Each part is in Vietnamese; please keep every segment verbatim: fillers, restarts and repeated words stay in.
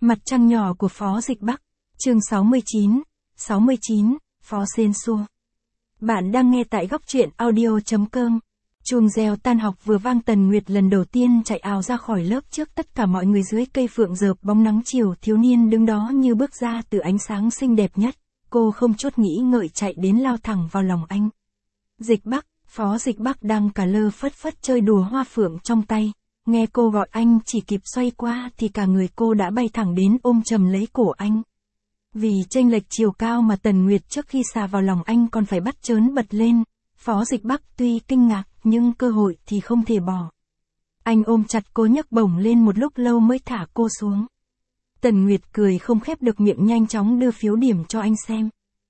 Mặt trăng nhỏ của Phó Dịch Bắc, chương sáu mươi chín, sáu mươi chín, Phó Sên Xua. Bạn đang nghe tại góc truyện audio chấm com. Chuông reo tan học vừa vang, Tần Nguyệt lần đầu tiên chạy ào ra khỏi lớp trước tất cả mọi người dưới cây phượng dợp bóng nắng chiều. Thiếu niên đứng đó như bước ra từ ánh sáng xinh đẹp nhất, cô không chút nghĩ ngợi chạy đến lao thẳng vào lòng anh. Dịch Bắc, Phó Dịch Bắc đang cả lơ phất phất chơi đùa hoa phượng trong tay. Nghe cô gọi anh chỉ kịp xoay qua thì cả người cô đã bay thẳng đến ôm chầm lấy cổ anh. Vì chênh lệch chiều cao mà Tần Nguyệt trước khi xà vào lòng anh còn phải bắt chớn bật lên. Phó Dịch Bắc tuy kinh ngạc nhưng cơ hội thì không thể bỏ. Anh ôm chặt cô nhấc bổng lên một lúc lâu mới thả cô xuống. Tần Nguyệt cười không khép được miệng, nhanh chóng đưa phiếu điểm cho anh xem.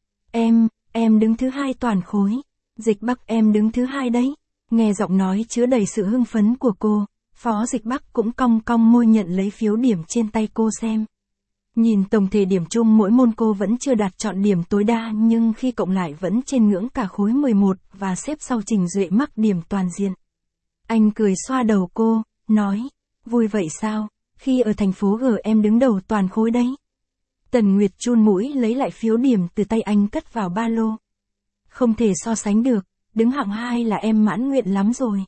Em, em đứng thứ hai toàn khối. Dịch Bắc, em đứng thứ hai đấy. Nghe giọng nói chứa đầy sự hưng phấn của cô, Phó Dịch Bắc cũng cong cong môi nhận lấy phiếu điểm trên tay cô xem. Nhìn tổng thể điểm chung mỗi môn cô vẫn chưa đạt chọn điểm tối đa, nhưng khi cộng lại vẫn trên ngưỡng cả khối mười một và xếp sau Trình Duệ mắc điểm toàn diện. Anh cười xoa đầu cô, nói, vui vậy sao, khi ở thành phố G em đứng đầu toàn khối đấy. Tần Nguyệt chun mũi lấy lại phiếu điểm từ tay anh cất vào ba lô. Không thể so sánh được, đứng hạng hai là em mãn nguyện lắm rồi.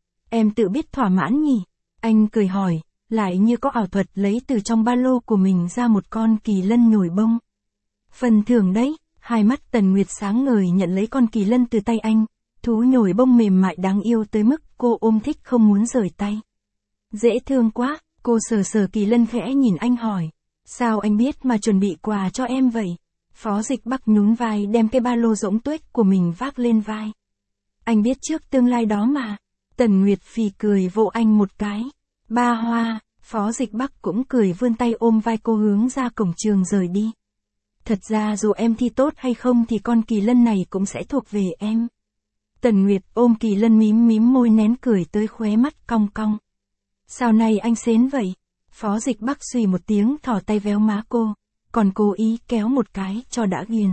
Em tự biết thỏa mãn nhỉ? Anh cười hỏi, lại như có ảo thuật lấy từ trong ba lô của mình ra một con kỳ lân nhồi bông. Phần thưởng đấy. Hai mắt Tần Nguyệt sáng ngời nhận lấy con kỳ lân từ tay anh. Thú nhồi bông mềm mại đáng yêu tới mức cô ôm thích không muốn rời tay. Dễ thương quá, cô sờ sờ kỳ lân khẽ nhìn anh hỏi. Sao anh biết mà chuẩn bị quà cho em vậy? Phó Dịch Bắc nhún vai đem cái ba lô rỗng tuếch của mình vác lên vai. Anh biết trước tương lai đó mà. Tần Nguyệt phì cười vỗ anh một cái. Ba hoa. Phó Dịch Bắc cũng cười vươn tay ôm vai cô hướng ra cổng trường rời đi. Thật ra dù em thi tốt hay không thì con kỳ lân này cũng sẽ thuộc về em. Tần Nguyệt ôm kỳ lân mím mím môi nén cười tới khóe mắt cong cong. Sao này anh xến vậy? Phó Dịch Bắc xùy một tiếng thò tay véo má cô, còn cố ý kéo một cái cho đã ghiền.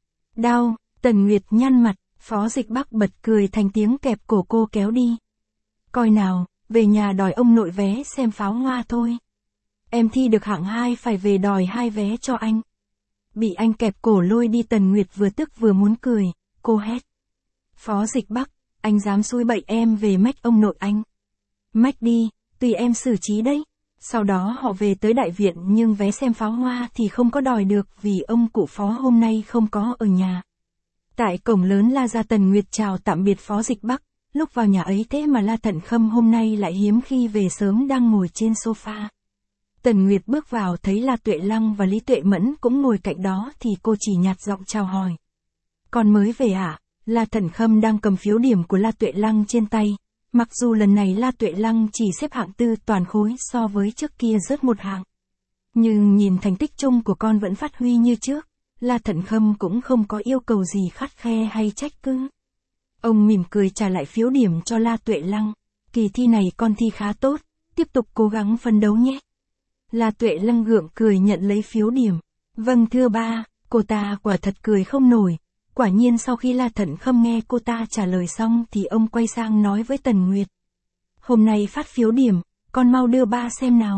Đau. Tần Nguyệt nhăn mặt, Phó Dịch Bắc bật cười thành tiếng kẹp cổ cô kéo đi. Coi nào, về nhà đòi ông nội vé xem pháo hoa thôi. Em thi được hạng hai phải về đòi hai vé cho anh. Bị anh kẹp cổ lôi đi, Tần Nguyệt vừa tức vừa muốn cười, cô hét. Phó Dịch Bắc, anh dám xúi bậy em về mách ông nội anh. Mách đi, tùy em xử trí đấy. Sau đó họ về tới đại viện nhưng vé xem pháo hoa thì không có đòi được vì ông cụ Phó hôm nay không có ở nhà. Tại cổng lớn la ra, Tần Nguyệt chào tạm biệt Phó Dịch Bắc. Lúc vào nhà ấy thế mà La Thận Khâm hôm nay lại hiếm khi về sớm, đang ngồi trên sofa. Tần Nguyệt bước vào thấy La Tuệ Lăng và Lý Tuệ Mẫn cũng ngồi cạnh đó thì cô chỉ nhạt giọng chào hỏi. Con mới về ạ? La Thận Khâm đang cầm phiếu điểm của La Tuệ Lăng trên tay. Mặc dù lần này La Tuệ Lăng chỉ xếp hạng tư toàn khối, so với trước kia rớt một hạng. Nhưng nhìn thành tích chung của con vẫn phát huy như trước, La Thận Khâm cũng không có yêu cầu gì khắt khe hay trách cứ. Ông mỉm cười trả lại phiếu điểm cho La Tuệ Lăng. Kỳ thi này con thi khá tốt, tiếp tục cố gắng phấn đấu nhé. La Tuệ Lăng gượng cười nhận lấy phiếu điểm. Vâng thưa ba. Cô ta quả thật cười không nổi. Quả nhiên sau khi La Thận Khâm nghe cô ta trả lời xong thì ông quay sang nói với Tần Nguyệt. Hôm nay phát phiếu điểm, con mau đưa ba xem nào.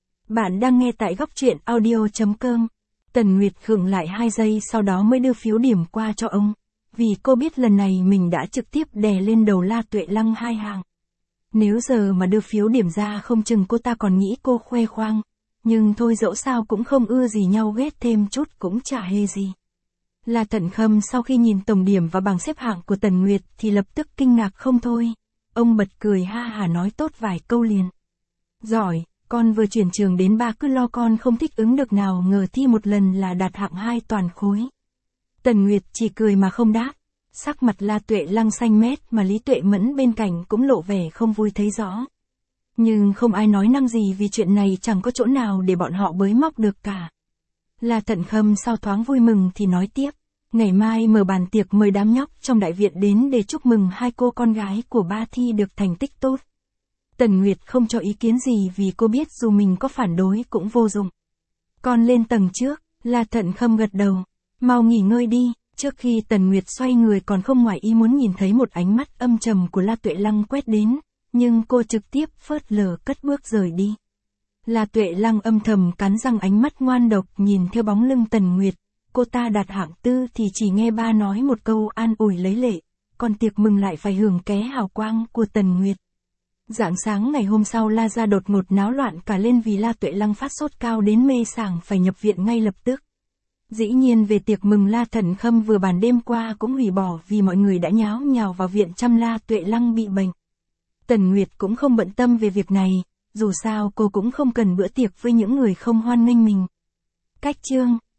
Bạn đang nghe tại góc truyện audio chấm com. Tần Nguyệt khựng lại hai giây sau đó mới đưa phiếu điểm qua cho ông. Vì cô biết lần này mình đã trực tiếp đè lên đầu La Tuệ Lăng hai hàng. Nếu giờ mà đưa phiếu điểm ra không chừng cô ta còn nghĩ cô khoe khoang. Nhưng thôi dẫu sao cũng không ưa gì nhau, ghét thêm chút cũng chả hề gì. La Thận Khâm sau khi nhìn tổng điểm và bảng xếp hạng của Tần Nguyệt thì lập tức kinh ngạc không thôi. Ông bật cười ha hả nói tốt vài câu liền. Giỏi, con vừa chuyển trường đến ba cứ lo con không thích ứng được, nào ngờ thi một lần là đạt hạng hai toàn khối. Tần Nguyệt chỉ cười mà không đáp. Sắc mặt La Tuệ Lăng xanh mét mà Lý Tuệ Mẫn bên cạnh cũng lộ vẻ không vui thấy rõ. Nhưng không ai nói năng gì vì chuyện này chẳng có chỗ nào để bọn họ bới móc được cả. La Thận Khâm sau thoáng vui mừng thì nói tiếp. Ngày mai mở bàn tiệc mời đám nhóc trong đại viện đến để chúc mừng hai cô con gái của ba thi được thành tích tốt. Tần Nguyệt không cho ý kiến gì vì cô biết dù mình có phản đối cũng vô dụng. Con lên tầng trước. La Thận Khâm gật đầu. Mau nghỉ ngơi đi. Trước khi Tần Nguyệt xoay người còn không ngoài ý muốn nhìn thấy một ánh mắt âm trầm của La Tuệ Lăng quét đến, nhưng cô trực tiếp phớt lờ cất bước rời đi. La Tuệ Lăng âm thầm cắn răng, ánh mắt ngoan độc nhìn theo bóng lưng Tần Nguyệt. Cô ta đạt hạng tư thì chỉ nghe ba nói một câu an ủi lấy lệ, còn tiệc mừng lại phải hưởng ké hào quang của Tần Nguyệt. Rạng sáng ngày hôm sau La gia đột ngột náo loạn cả lên vì La Tuệ Lăng phát sốt cao đến mê sảng phải nhập viện ngay lập tức. Dĩ nhiên về tiệc mừng La Thần Khâm vừa bàn đêm qua cũng hủy bỏ vì mọi người đã nháo nhào vào viện chăm La Tuệ Lăng bị bệnh. Tần Nguyệt cũng không bận tâm về việc này, dù sao cô cũng không cần bữa tiệc với những người không hoan nghênh mình. Cách chương